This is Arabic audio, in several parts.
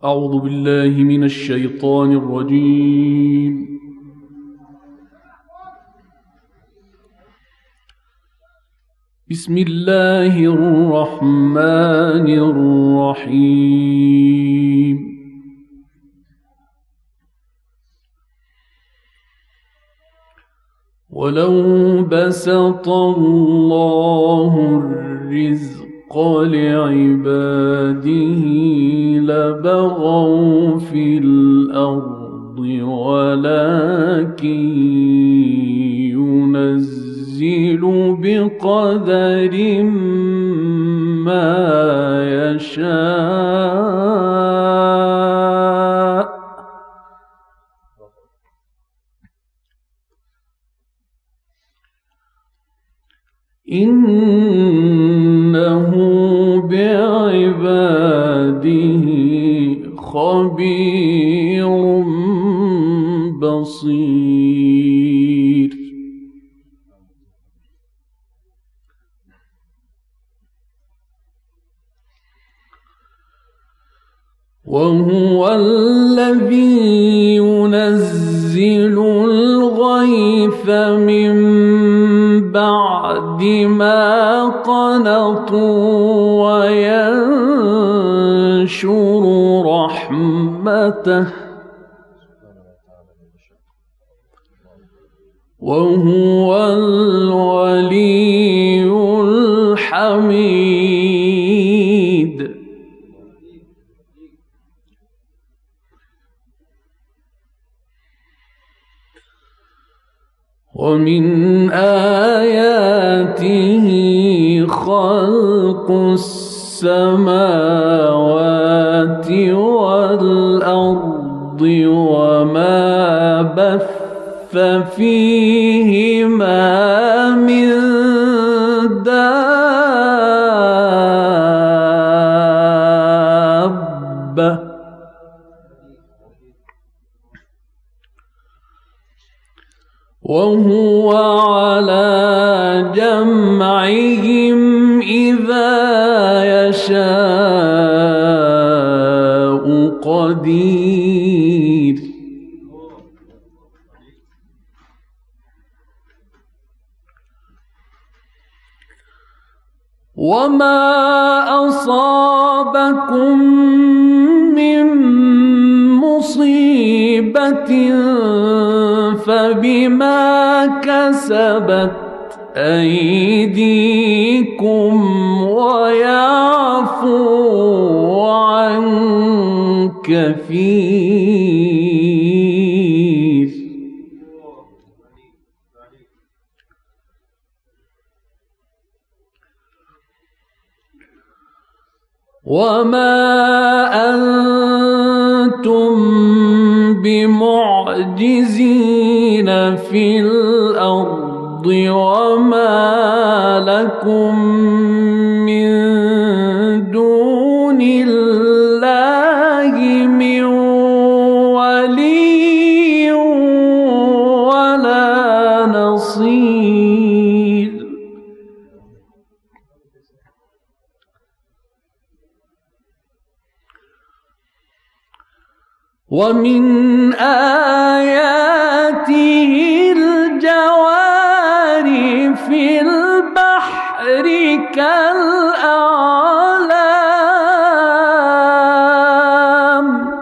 أعوذ بالله من الشيطان الرجيم. بسم الله الرحمن الرحيم. ولو بسط الله الرزق لعباده لبغوا في الأرض ولكن ينزل بقدر ما يشاء. إنه بعباده خبير بصير. وهو الذي ينزل الغيث من بعد ما قنطوا وينشر رحمته وهو الولي الحميد. ومن آياته خلق السماوات والأرض وما بث فيهما من دابة وهو على جمعهم إذا يشاء قدير. وما أصابكم من مصيبة فبما كسبت أيديكم ويعفو عن كثير. وما أنتم بمعجزين في الأرض وما لكم من دون الله من ولي ولا نصير. ومن آياته الجوار في البحر كالأعلام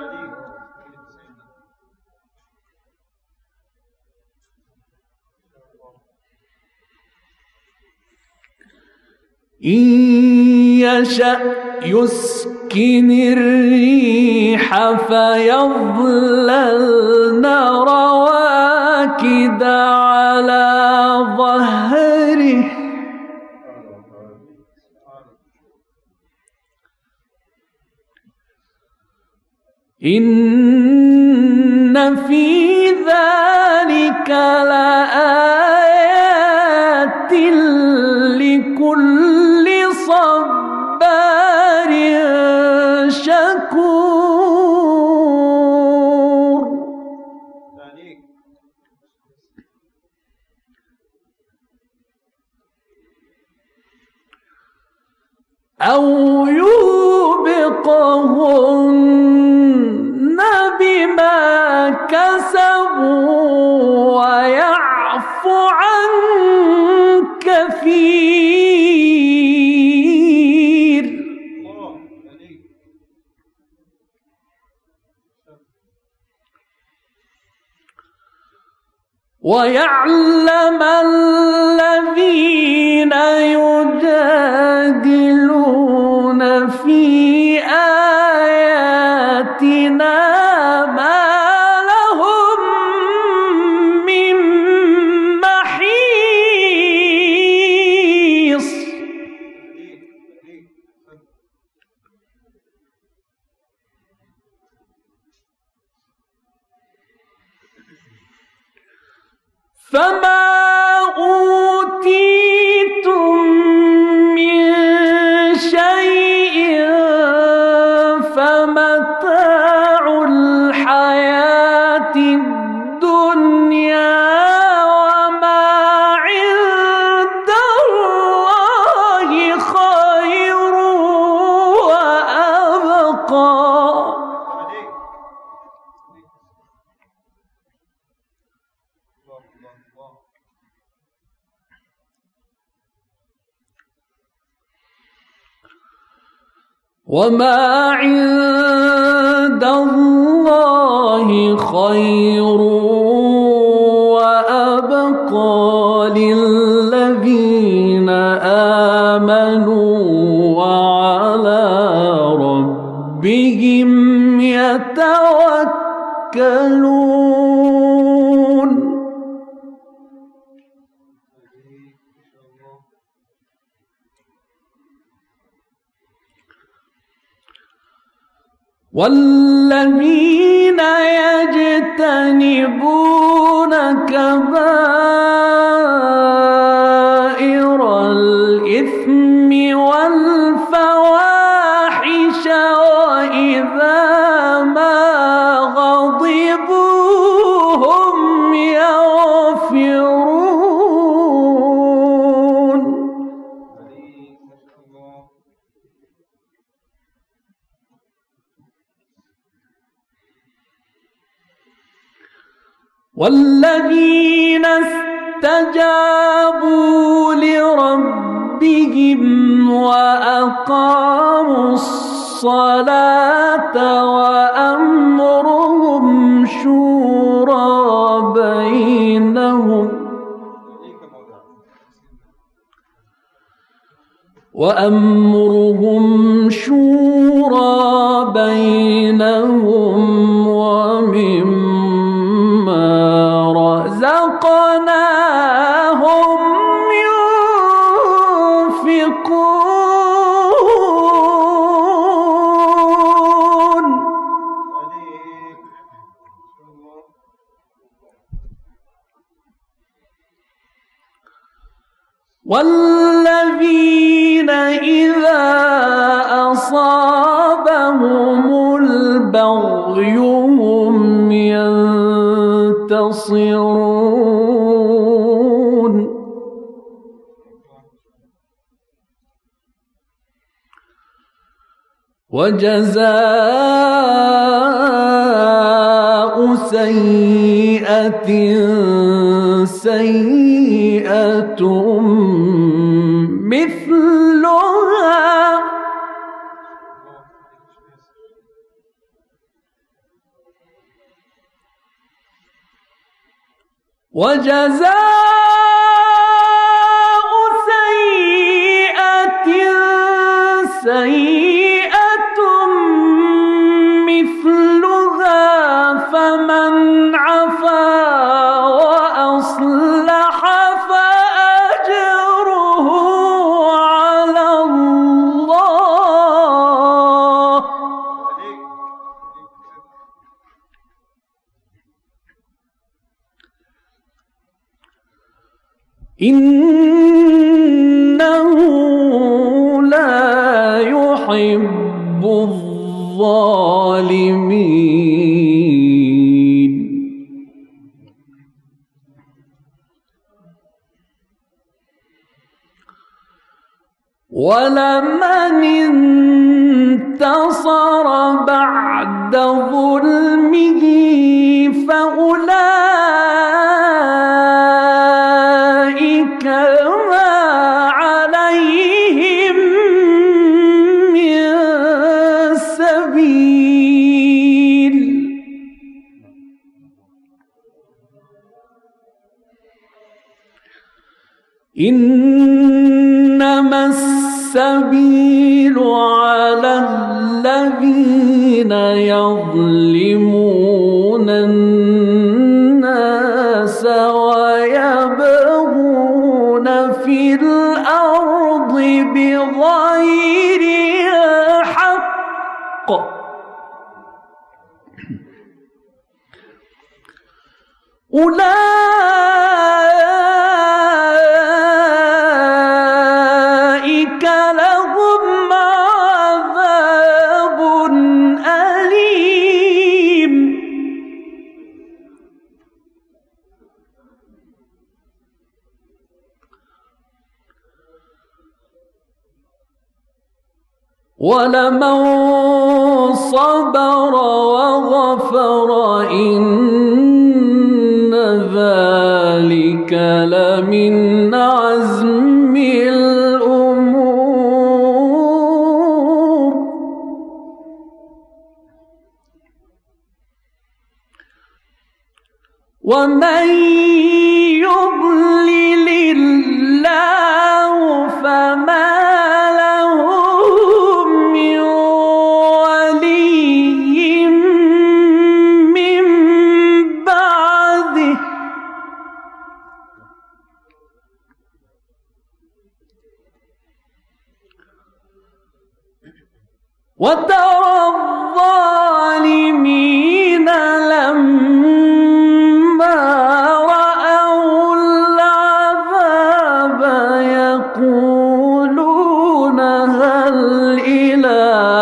إن يشأ يسكن الريح فيظللن رواكد على ظهره إن في ذلك لآيات لكل صبار شكور. أو يوبقهن كسبوا ويعفو عن كثير. ويعلم الذين يجادلون في آياتنا ما لهم من محيص. فما أوتيتم من شيء فمتاع الحياة الدنيا وما عند الله خير وأبقى. وما عند الله خير وأبقى للذين آمنوا وعلى ربهم يتوكلون. والذين يجتنبون كبائر الإثم والفواحش وإذا ما غضبوا هم يغفرون. والذين استجابوا لربهم وأقاموا الصلاة وأمرهم شورى بينهم ومما رزقناهم ينفقون. والذين إذا أصابهم البغي هم ينتصرون. وجزاء سيئة سيئة مثلها وجزاء سيئة سيئة مثلها فمن عفا وأصلح فأجره على الله. إنه لا يحب الظالمين. ولمن انتصر بعد ظلمه السبيل إنما السبيل على الذين يظلمون الناس ويبغون في الأرض بغير الحق أولئك لهم عذاب أليم ولمن صبر وغفر إن ذلك لمن عزم الأمور ومن يضلل الله فما له من ولي من بعده وترى الظالمين لما رأوا العذاب يقولون هل إلى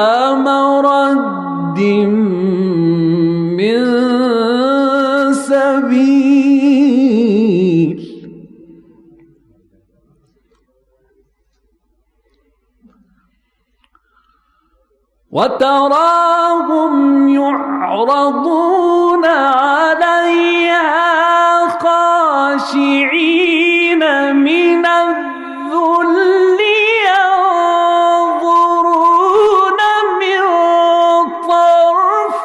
مرد من سبيل وتراهم يعرضون عليها خاشعين من الذل ينظرون من طرف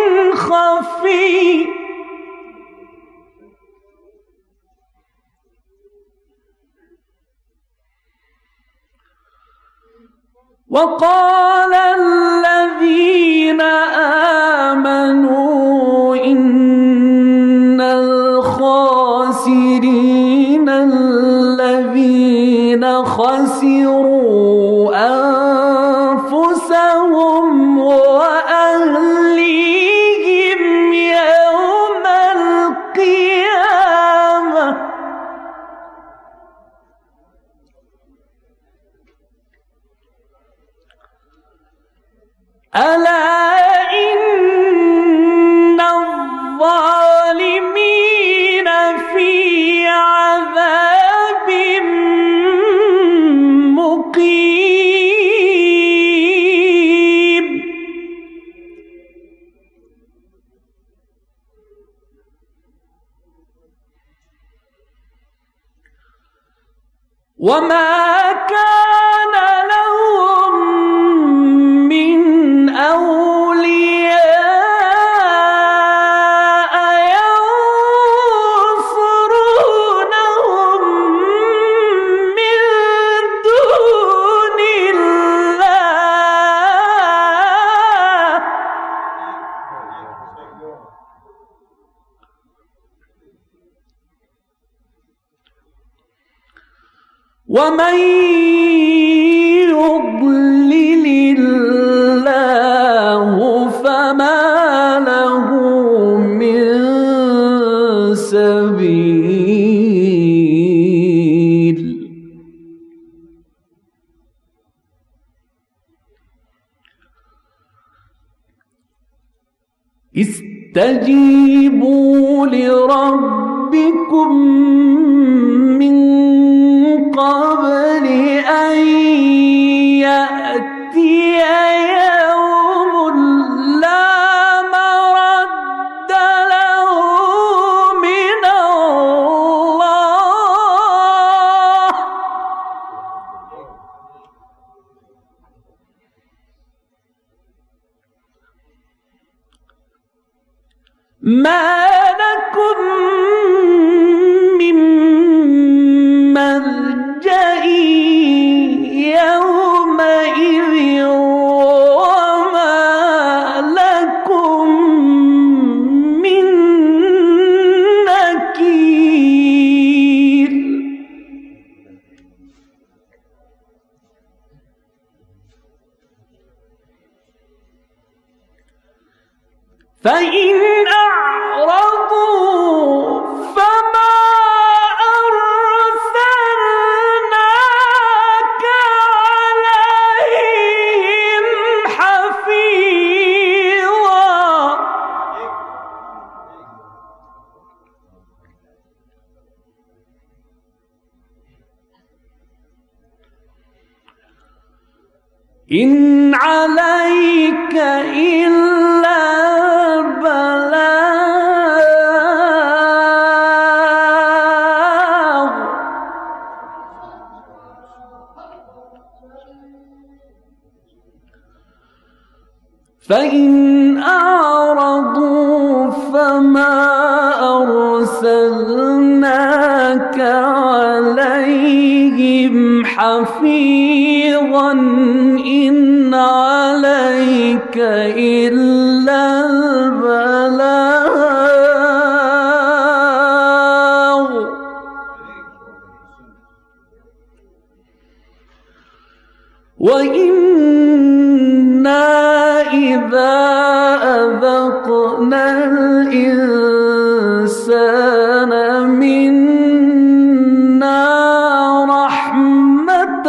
خفي وقال الذين آمنوا إن الخاسرين الذين خسروا أنفسهم وأهليهم يوم القيامة ألا إن الظالمين في عذاب مقيم وما كان لهم من أولياء ينصرونهم من دون الله ومن يضلل الله فما له من سبيل استجيبوا لربكم من قبل أن يأتي يوم لا مرد له من الله ما لكم من ملجأ يومئذ وما لكم من نكير فإن أعرضوا فما أرسلناك عليهم حفيظا إن عليك إلا البلاغ فإن أعرضوا فما أرسلناك عليهم حفيظا إن عليك إلا البلاغ وإنا إذا أذقنا الإنسان منا رحمة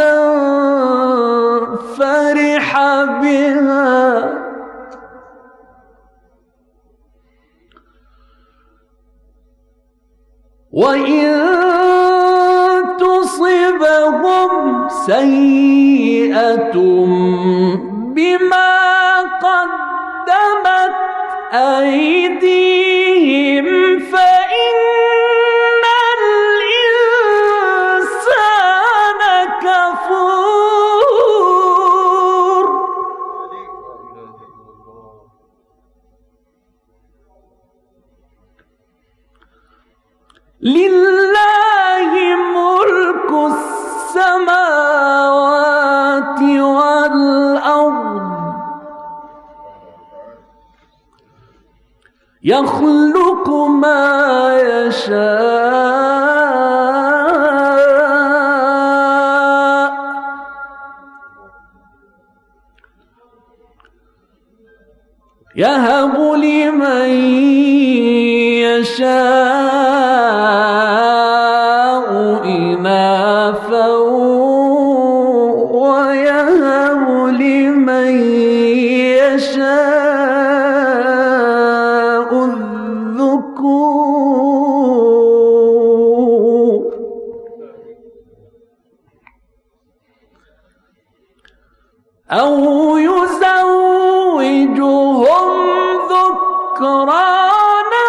فرح بها وإن تصبهم سيئة بما قدمت أيديهم فإن الإنسان كفور لله ملك السماوات والأرض يخلق ما يشاء يهب لمن يشاء إناثا ويهب لمن يشاء الذكور أو يزوجهم ذكرانا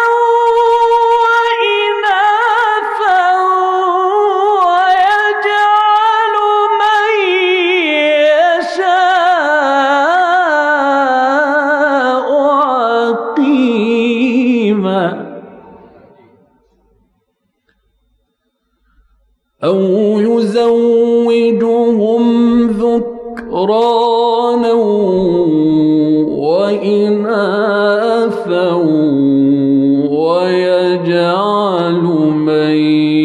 وإناثا ويجعل من يشاء عقيما أو يزوجهم ذكرانا وإناثا ويجعل من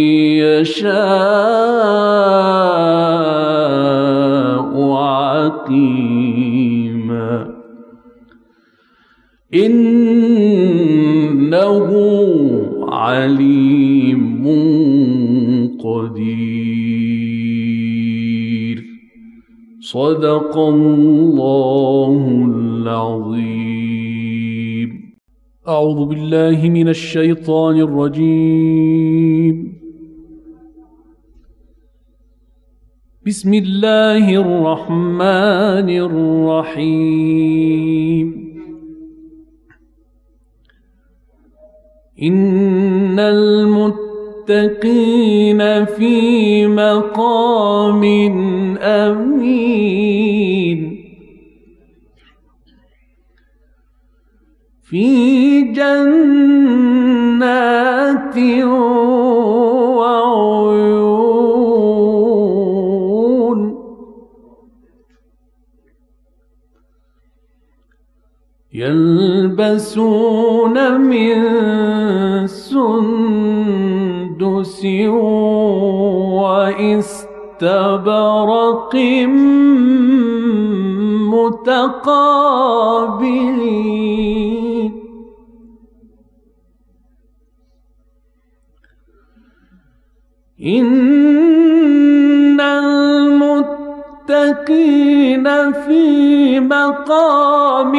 يشاء عقيما إنه عليم قدير صدق الله العظيم. أعوذ بالله من الشيطان الرجيم. بسم الله الرحمن الرحيم. إن المتقين في مقام أمين في جنات وعيون يلبسون من سندس واستبرق متقابلين إن المتقين في مقام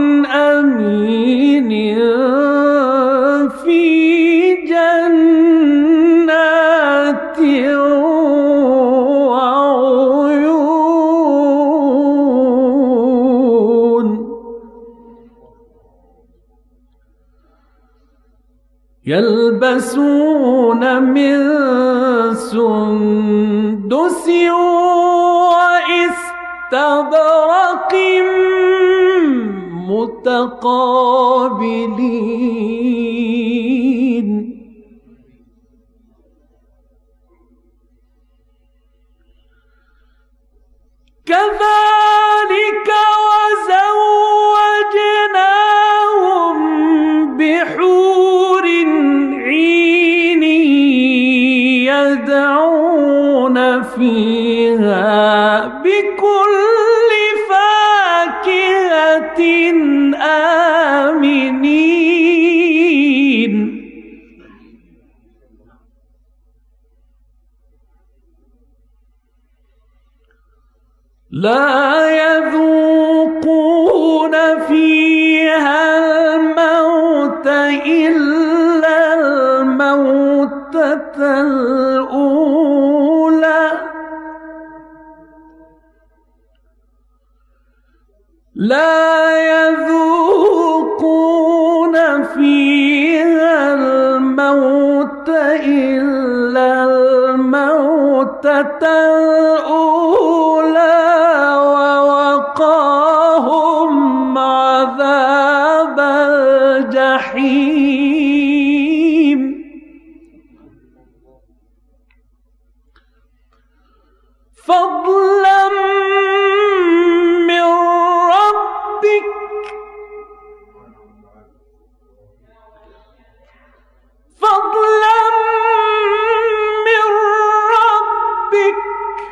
أمين في جنات وعيون يلبسون من سندس واستبرق متقابلين كذلك وزوجناهم بحور عين يدعون فيها بكل فاكهة آمنين لا يذوقون فيها الموت إلا الموتة الأولى لا يذوقون فيها الموت إلا الموتة الأولى ووقاهم عذاب الجحيم فضلا من ربك فضلا من ربك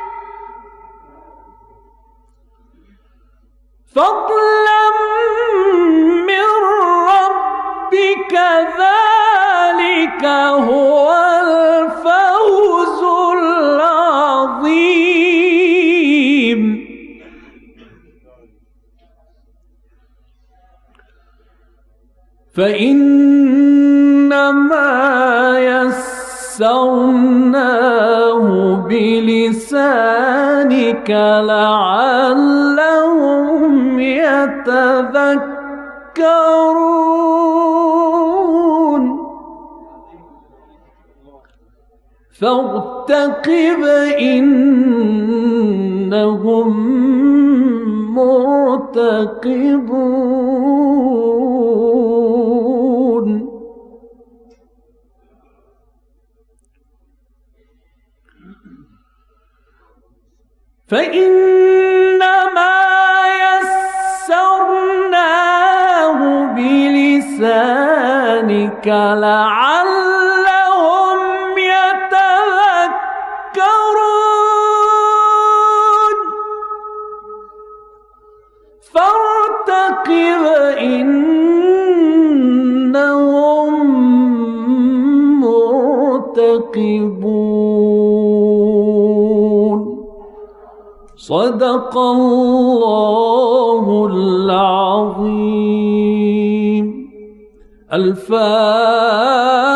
فضلا من ربك ذلك هو الفوز العظيم فإنما يسرناه بلسانك لعلهم يتذكرون فارتقب إنهم مرتقبون فإنما يسرناه بلسانك لعلهم يتذكرون فارتقب إنهم مرتقبون صدق الله العظيم. الفاتحة.